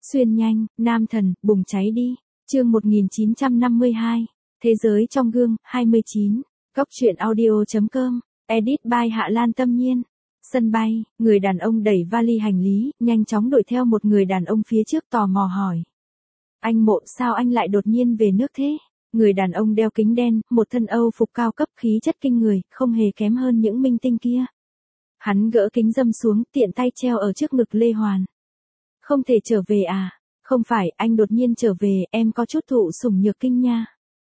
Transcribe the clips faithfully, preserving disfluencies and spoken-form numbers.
Xuyên nhanh, nam thần, bùng cháy đi. Chương một nghìn chín trăm năm mươi hai. Thế giới trong gương, hai mươi chín. Góc truyện audio.com. Edit by Hạ Lan Tâm Nhiên. Sân bay, người đàn ông đẩy vali hành lý, nhanh chóng đuổi theo một người đàn ông phía trước tò mò hỏi. Anh Mộ, sao anh lại đột nhiên về nước thế? Người đàn ông đeo kính đen, một thân Âu phục cao cấp khí chất kinh người, không hề kém hơn những minh tinh kia. Hắn gỡ kính râm xuống, tiện tay treo ở trước ngực Lê Hoàn. Không thể trở về à? Không phải, anh đột nhiên trở về, em có chút thụ sủng nhược kinh nha.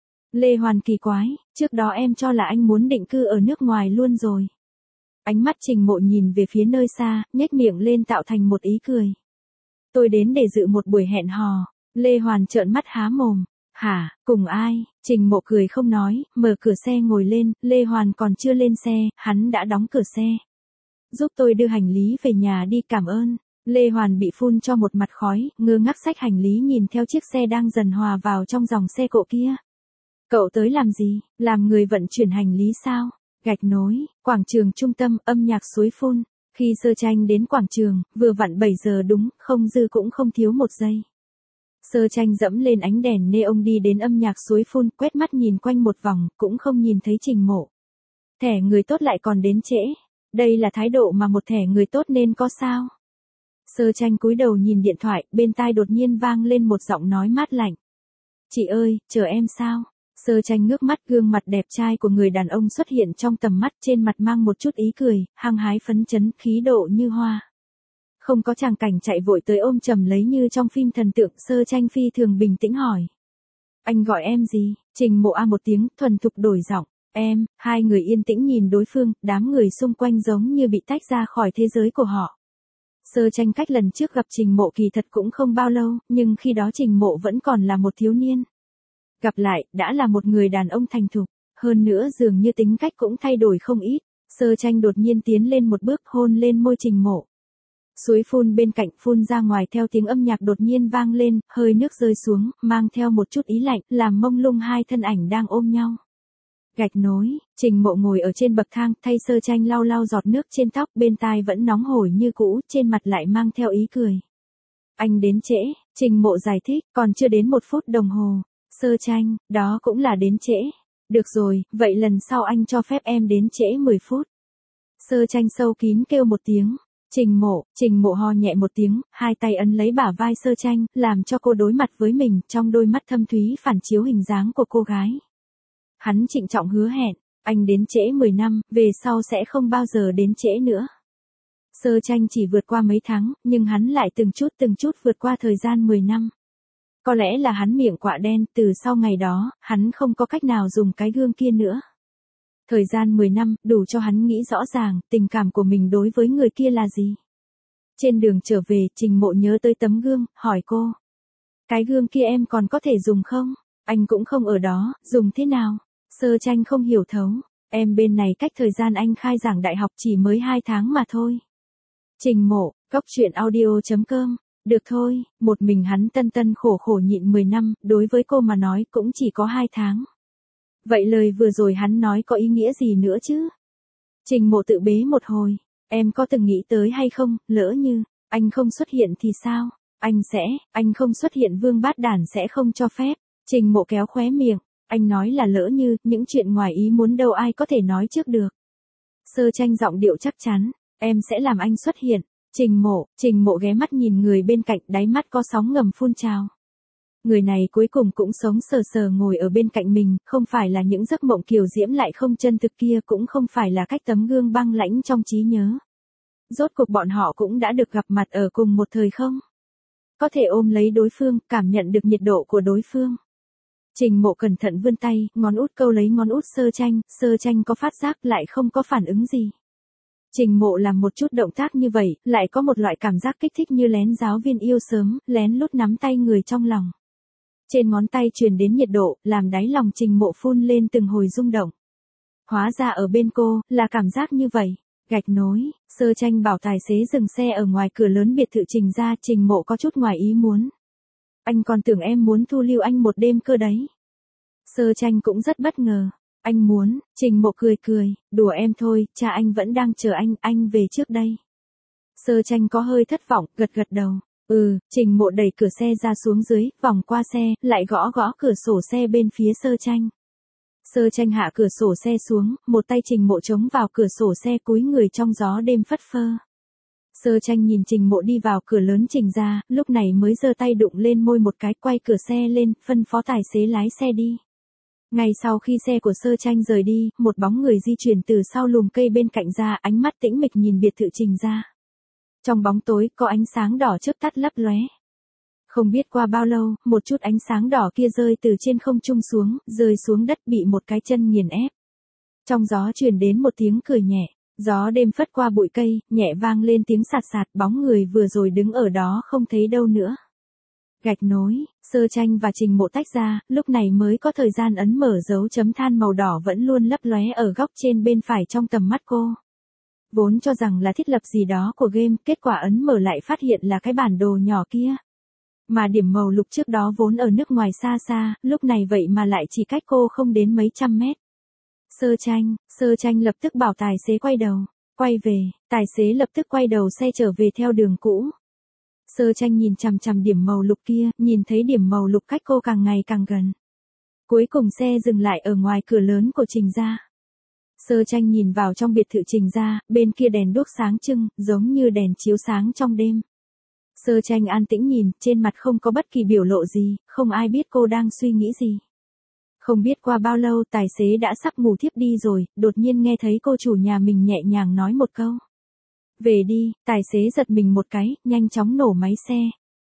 Lê Hoàn kỳ quái, trước đó em cho là anh muốn định cư ở nước ngoài luôn rồi. Ánh mắt Trình Mộ nhìn về phía nơi xa, nhếch miệng lên tạo thành một ý cười. Tôi đến để dự một buổi hẹn hò. Lê Hoàn trợn mắt há mồm. Hả, cùng ai? Trình Mộ cười không nói, mở cửa xe ngồi lên, Lê Hoàn còn chưa lên xe, hắn đã đóng cửa xe. Giúp tôi đưa hành lý về nhà đi, cảm ơn. Lê Hoàn bị phun cho một mặt khói, ngơ ngác xách hành lý nhìn theo chiếc xe đang dần hòa vào trong dòng xe cộ kia. Cậu tới làm gì? Làm người vận chuyển hành lý sao? Gạch nối, quảng trường trung tâm, âm nhạc suối phun. Khi Sơ Tranh đến quảng trường, vừa vặn bảy giờ đúng, không dư cũng không thiếu một giây. Sơ Tranh dẫm lên ánh đèn neon đi đến âm nhạc suối phun, quét mắt nhìn quanh một vòng, cũng không nhìn thấy Trình Mộ. Thẻ người tốt lại còn đến trễ. Đây là thái độ mà một thẻ người tốt nên có sao? Sơ Tranh cúi đầu nhìn điện thoại, bên tai đột nhiên vang lên một giọng nói mát lạnh. Chị ơi, chờ em sao? Sơ Tranh ngước mắt, gương mặt đẹp trai của người đàn ông xuất hiện trong tầm mắt, trên mặt mang một chút ý cười, hăng hái phấn chấn, khí độ như hoa. Không có tràng cảnh chạy vội tới ôm chầm lấy như trong phim thần tượng, Sơ Tranh phi thường bình tĩnh hỏi. Anh gọi em gì? Trình Mộ a một tiếng, thuần thục đổi giọng. Em, hai người yên tĩnh nhìn đối phương, đám người xung quanh giống như bị tách ra khỏi thế giới của họ. Sơ Tranh cách lần trước gặp Trình Mộ kỳ thật cũng không bao lâu, nhưng khi đó Trình Mộ vẫn còn là một thiếu niên. Gặp lại, đã là một người đàn ông thành thục, hơn nữa dường như tính cách cũng thay đổi không ít. Sơ Tranh đột nhiên tiến lên một bước, hôn lên môi Trình Mộ. Suối phun bên cạnh phun ra ngoài theo tiếng âm nhạc đột nhiên vang lên, hơi nước rơi xuống, mang theo một chút ý lạnh, làm mông lung hai thân ảnh đang ôm nhau. Gạch nối, Trình Mộ ngồi ở trên bậc thang, thay Sơ Tranh lau lau giọt nước trên tóc, bên tai vẫn nóng hổi như cũ, trên mặt lại mang theo ý cười. Anh đến trễ, Trình Mộ giải thích, còn chưa đến một phút đồng hồ. Sơ Tranh, đó cũng là đến trễ. Được rồi, vậy lần sau anh cho phép em đến trễ mười phút. Sơ Tranh sâu kín kêu một tiếng. Trình Mộ, Trình Mộ ho nhẹ một tiếng, hai tay ấn lấy bả vai Sơ Tranh, làm cho cô đối mặt với mình, trong đôi mắt thâm thúy phản chiếu hình dáng của cô gái. Hắn trịnh trọng hứa hẹn, anh đến trễ mười năm, về sau sẽ không bao giờ đến trễ nữa. Sơ Tranh chỉ vượt qua mấy tháng, nhưng hắn lại từng chút từng chút vượt qua thời gian mười năm. Có lẽ là hắn miệng quạ đen, từ sau ngày đó, hắn không có cách nào dùng cái gương kia nữa. Thời gian mười năm, đủ cho hắn nghĩ rõ ràng, tình cảm của mình đối với người kia là gì. Trên đường trở về, Trình Mộ nhớ tới tấm gương, hỏi cô. Cái gương kia em còn có thể dùng không? Anh cũng không ở đó, dùng thế nào? Sơ Tranh không hiểu thấu. Em bên này cách thời gian anh khai giảng đại học chỉ mới hai tháng mà thôi. Trình Mộ, góc truyện audio.com. Được thôi, một mình hắn tân tân khổ khổ nhịn mười năm, đối với cô mà nói cũng chỉ có hai tháng. Vậy lời vừa rồi hắn nói có ý nghĩa gì nữa chứ? Trình Mộ tự bế một hồi. Em có từng nghĩ tới hay không, lỡ như, anh không xuất hiện thì sao? Anh sẽ, anh không xuất hiện Vương Bát Đản sẽ không cho phép. Trình Mộ kéo khóe miệng. Anh nói là lỡ như, những chuyện ngoài ý muốn đâu ai có thể nói trước được. Sơ Tranh giọng điệu chắc chắn. Em sẽ làm anh xuất hiện. Trình Mộ, Trình Mộ ghé mắt nhìn người bên cạnh, đáy mắt có sóng ngầm phun trào. Người này cuối cùng cũng sống sờ sờ ngồi ở bên cạnh mình, không phải là những giấc mộng kiều diễm lại không chân thực kia, cũng không phải là cách tấm gương băng lãnh trong trí nhớ. Rốt cuộc bọn họ cũng đã được gặp mặt ở cùng một thời không? Có thể ôm lấy đối phương, cảm nhận được nhiệt độ của đối phương. Trình Mộ cẩn thận vươn tay, ngón út câu lấy ngón út Sơ Tranh, Sơ Tranh có phát giác lại không có phản ứng gì. Trình Mộ làm một chút động tác như vậy, lại có một loại cảm giác kích thích như lén giáo viên yêu sớm, lén lút nắm tay người trong lòng. Trên ngón tay truyền đến nhiệt độ, làm đáy lòng Trình Mộ phun lên từng hồi rung động. Hóa ra ở bên cô, là cảm giác như vậy. Gạch nối, Sơ Tranh bảo tài xế dừng xe ở ngoài cửa lớn biệt thự Trình ra, Trình Mộ có chút ngoài ý muốn. Anh còn tưởng em muốn thu lưu anh một đêm cơ đấy. Sơ Tranh cũng rất bất ngờ. Anh muốn, Trình Mộ cười cười, đùa em thôi, cha anh vẫn đang chờ anh, anh về trước đây. Sơ Tranh có hơi thất vọng, gật gật đầu. Ừ, Trình Mộ đẩy cửa xe ra xuống dưới, vòng qua xe, lại gõ gõ cửa sổ xe bên phía Sơ Tranh. Sơ Tranh hạ cửa sổ xe xuống, một tay Trình Mộ chống vào cửa sổ xe cúi người trong gió đêm phất phơ. Sơ Tranh nhìn Trình Mộ đi vào cửa lớn Trình ra, lúc này mới giơ tay đụng lên môi một cái, quay cửa xe lên, phân phó tài xế lái xe đi. Ngay sau khi xe của Sơ Tranh rời đi, một bóng người di chuyển từ sau lùm cây bên cạnh ra, ánh mắt tĩnh mịch nhìn biệt thự Trình ra. Trong bóng tối, có ánh sáng đỏ chớp tắt lấp lóe. Không biết qua bao lâu, một chút ánh sáng đỏ kia rơi từ trên không trung xuống, rơi xuống đất bị một cái chân nghiền ép. Trong gió truyền đến một tiếng cười nhẹ, gió đêm phất qua bụi cây, nhẹ vang lên tiếng sạt sạt, bóng người vừa rồi đứng ở đó không thấy đâu nữa. Gạch nối, Sơ Tranh và Trình Mộ tách ra, lúc này mới có thời gian ấn mở dấu chấm than màu đỏ vẫn luôn lấp lóe ở góc trên bên phải trong tầm mắt cô. Vốn cho rằng là thiết lập gì đó của game, kết quả ấn mở lại phát hiện là cái bản đồ nhỏ kia. Mà điểm màu lục trước đó vốn ở nước ngoài xa xa, lúc này vậy mà lại chỉ cách cô không đến mấy trăm mét. Sơ Tranh, Sơ Tranh lập tức bảo tài xế quay đầu, quay về, tài xế lập tức quay đầu xe trở về theo đường cũ. Sơ Tranh nhìn chằm chằm điểm màu lục kia, nhìn thấy điểm màu lục cách cô càng ngày càng gần. Cuối cùng xe dừng lại ở ngoài cửa lớn của Trình gia. Sơ Tranh nhìn vào trong biệt thự Trình gia, bên kia đèn đuốc sáng trưng, giống như đèn chiếu sáng trong đêm. Sơ Tranh an tĩnh nhìn, trên mặt không có bất kỳ biểu lộ gì, không ai biết cô đang suy nghĩ gì. Không biết qua bao lâu tài xế đã sắp ngủ thiếp đi rồi, đột nhiên nghe thấy cô chủ nhà mình nhẹ nhàng nói một câu. Về đi, tài xế giật mình một cái, nhanh chóng nổ máy xe.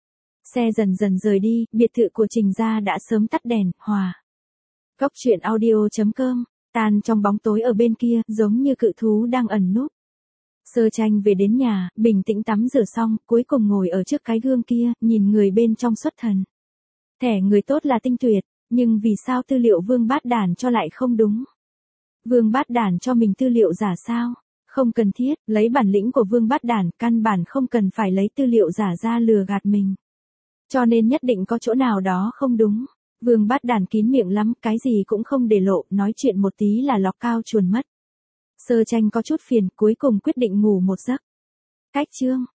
Xe dần dần rời đi, biệt thự của Trình gia đã sớm tắt đèn, hòa. Góc truyện audio chấm com, tan trong bóng tối ở bên kia, giống như cự thú đang ẩn núp. Sơ Tranh về đến nhà, bình tĩnh tắm rửa xong, cuối cùng ngồi ở trước cái gương kia, nhìn người bên trong xuất thần. Thẻ người tốt là tinh tuyệt, nhưng vì sao tư liệu Vương Bát Đản cho lại không đúng? Vương Bát Đản cho mình tư liệu giả sao? Không cần thiết, lấy bản lĩnh của Vương Bát Đản, căn bản không cần phải lấy tư liệu giả ra lừa gạt mình. Cho nên nhất định có chỗ nào đó không đúng. Vương Bát Đản kín miệng lắm, cái gì cũng không để lộ, nói chuyện một tí là lọc cao chuồn mất. Sơ Tranh có chút phiền, cuối cùng quyết định ngủ một giấc. Cách chương